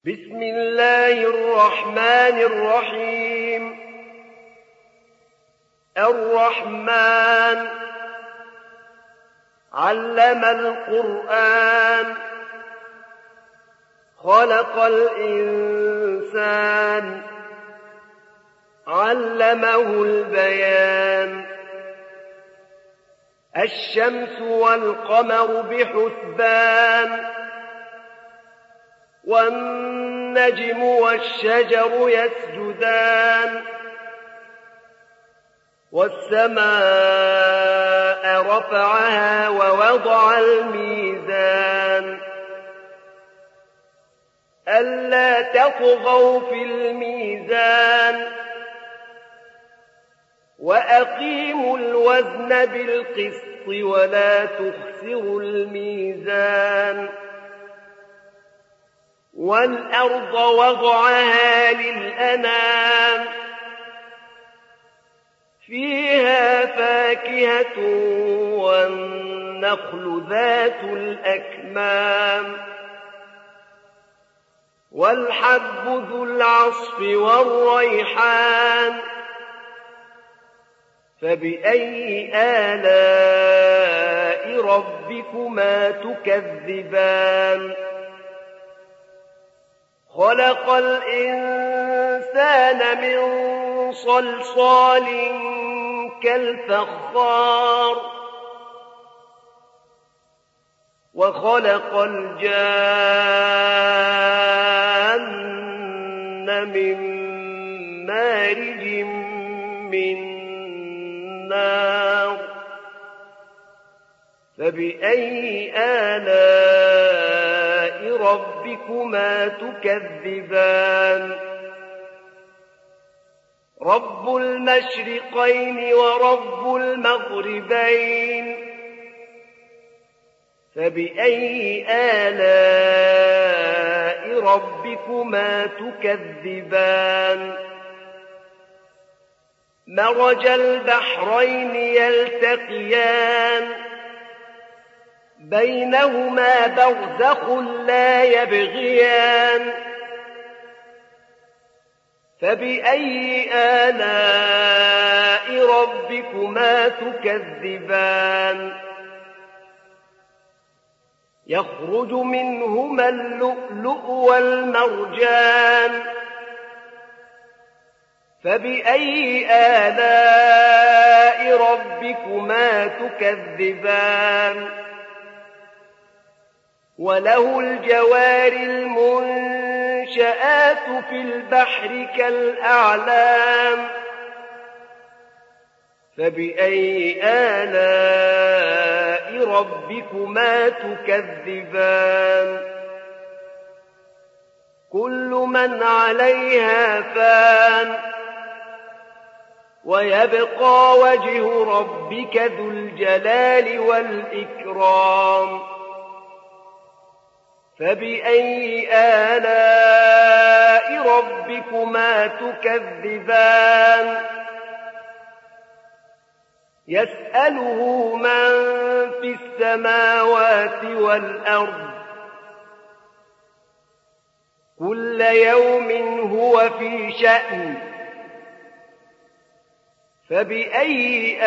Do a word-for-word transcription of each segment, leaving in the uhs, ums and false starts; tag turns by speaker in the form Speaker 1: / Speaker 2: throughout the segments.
Speaker 1: بسم الله الرحمن الرحيم الرحمن علم القرآن خلق الإنسان علمه البيان الشمس والقمر بحسبان والنجم والشجر يسجدان والسماء رفعها ووضع الميزان ألا تطغوا في الميزان وأقيموا الوزن بالقسط ولا تخسروا الميزان والأرض وضعها للأنام فيها فاكهة والنخل ذات الأكمام والحب ذو العصف والريحان فبأي آلاء ربكما تكذبان خلق الإنسان من صلصال كالفخار وخلق الجان من مارج من نار فبأي آلاء ربكما تكذبان رب المشرقين ورب المغربين فبأي آلاء ربكما تكذبان مرج البحرين يلتقيان بينهما برزخ لا يبغيان فبأي آلاء ربكما تكذبان يخرج منهما اللؤلؤ والمرجان فبأي آلاء ربكما تكذبان وله الجوار المنشآت في البحر كالأعلام فبأي آلاء ربكما تكذبان كل من عليها فان ويبقى وجه ربك ذو الجلال والإكرام فبأي آلاء ربكما تكذبان يسأله من في السماوات والأرض كل يوم هو في شأن فبأي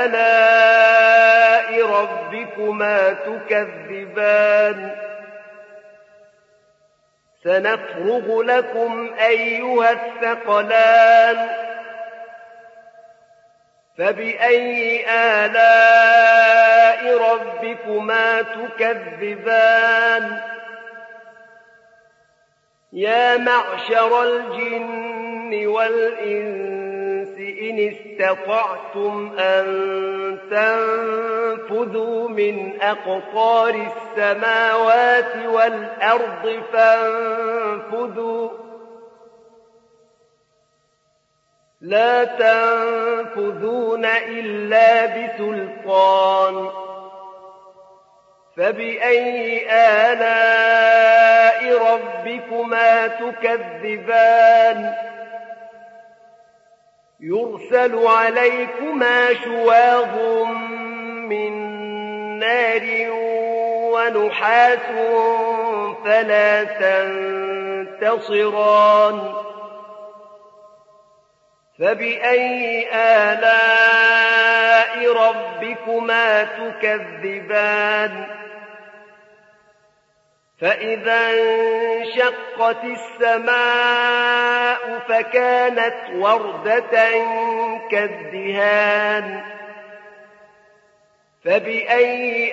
Speaker 1: آلاء ربكما تكذبان سنفرغ لكم أيها الثقلان فبأي آلاء ربكما تكذبان يا معشر الجن والإنس إن استطعتم أن تنفذوا من أقطار السماوات والأرض فانفذوا لا تنفذون إلا بسلطان فبأي آلاء ربكما تكذبان يرسل عليكما شواظ من نار ونحاس فلا تنتصران ينتصران فبأي آلاء ربكما تكذبان فإذا انشقت السماء فكانت وردة كالدهان فبأي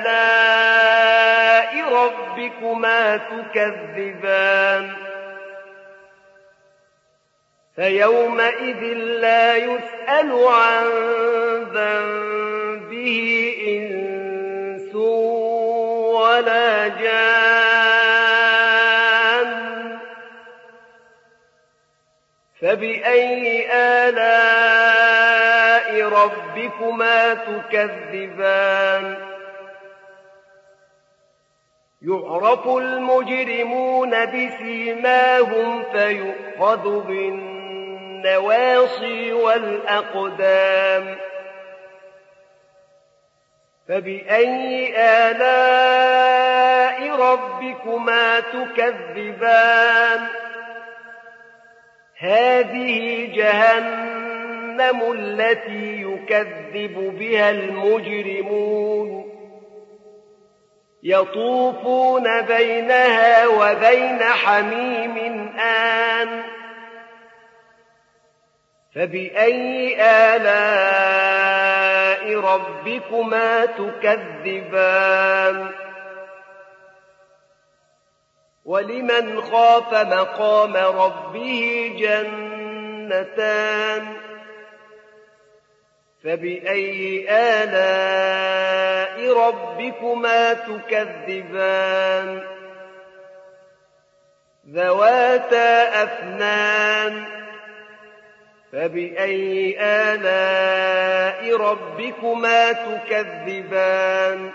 Speaker 1: آلاء ربكما تكذبان فيومئذ لا يسأل عن ذنبه إنس ولا جان فبأي آلاء ربكما تكذبان يعرف المجرمون بسيماهم فيؤخذ بالنواصي والأقدام فبأي آلاء ربكما تكذبان هذه جهنم التي يكذب بها المجرمون يطوفون بينها وبين حميم آن فبأي آلاء ربكما تكذبان ولمن خاف مقام ربه جنتان فبأي آلاء ربكما تكذبان ذواتا أفنان فبأي آلاء ربكما تكذبان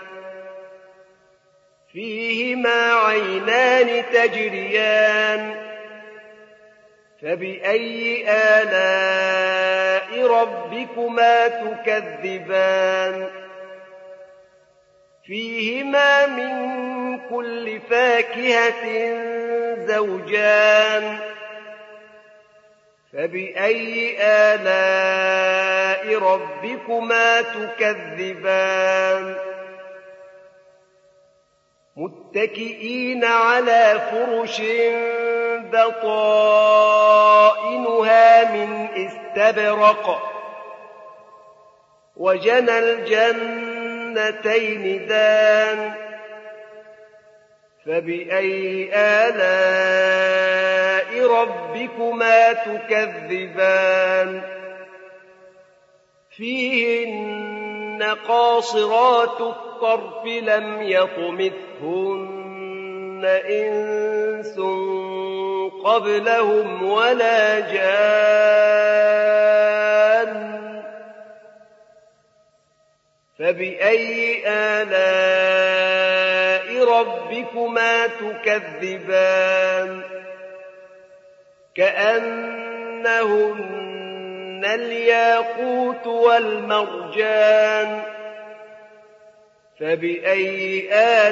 Speaker 1: فيهما عينان تجريان فبأي آلاء ربكما تكذبان فيهما من كل فاكهة زوجان فبأي آلاء ربكما تكذبان متكئين على فرش بطائنها من استبرق وجنى الجنتين دان فبأي آلاء ربكما تكذبان فيهن قاصرات الطرف لم يطمثهن إنس قبلهم ولا جان فبأي آلاء ربكما تكذبان كأنهن الياقوت والمرجان فبأي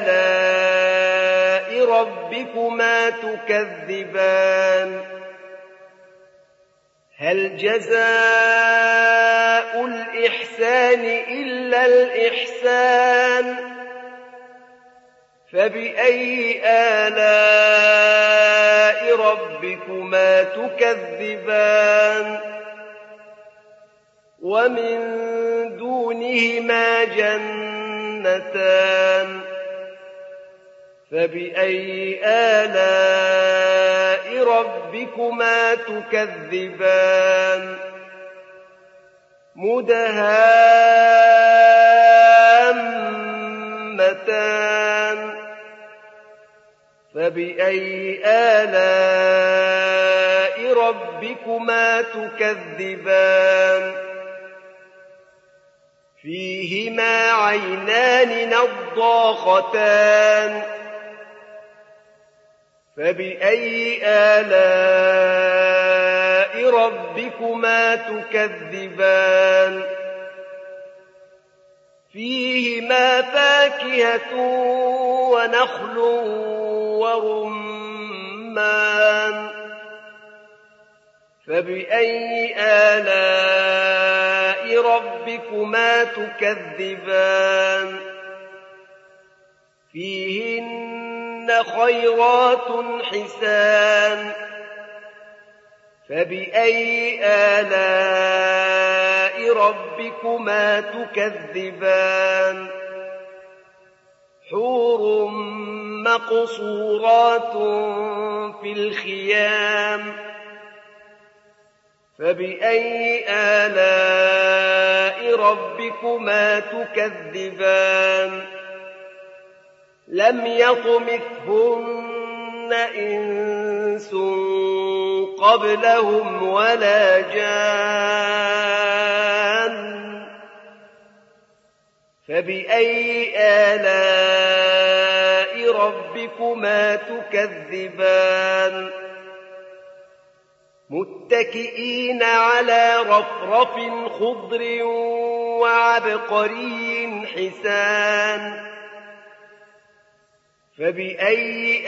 Speaker 1: آلاء ربكما تكذبان هل جزاء الإحسان إلا الإحسان فبأي آلاء ربكما تكذبان ومن دونهما جنتان فبأي آلاء ربكما تكذبان مدهامتان فبأي آلاء ربكما تكذبان فيهما عينان نضاختان فبأي آلاء ربكما تكذبان فيهما فاكهة ونخل ورمان فبأي آلاء ربكما تكذبان فيهن خيرات حسان فبأي آلاء ربكما تكذبان حور مقصورات في الخيام فبأي آلاء ربكما تكذبان لم يطمثهن إنس قبلهم ولا جان فبأي آلاء ربكما تكذبان متكئين على رفرف خضر وعبقري حسان فبأي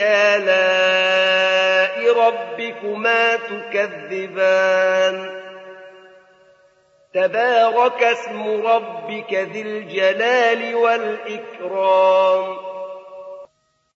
Speaker 1: آلاء ربكما تكذبان تبارك اسم ربك ذي الجلال والإكرام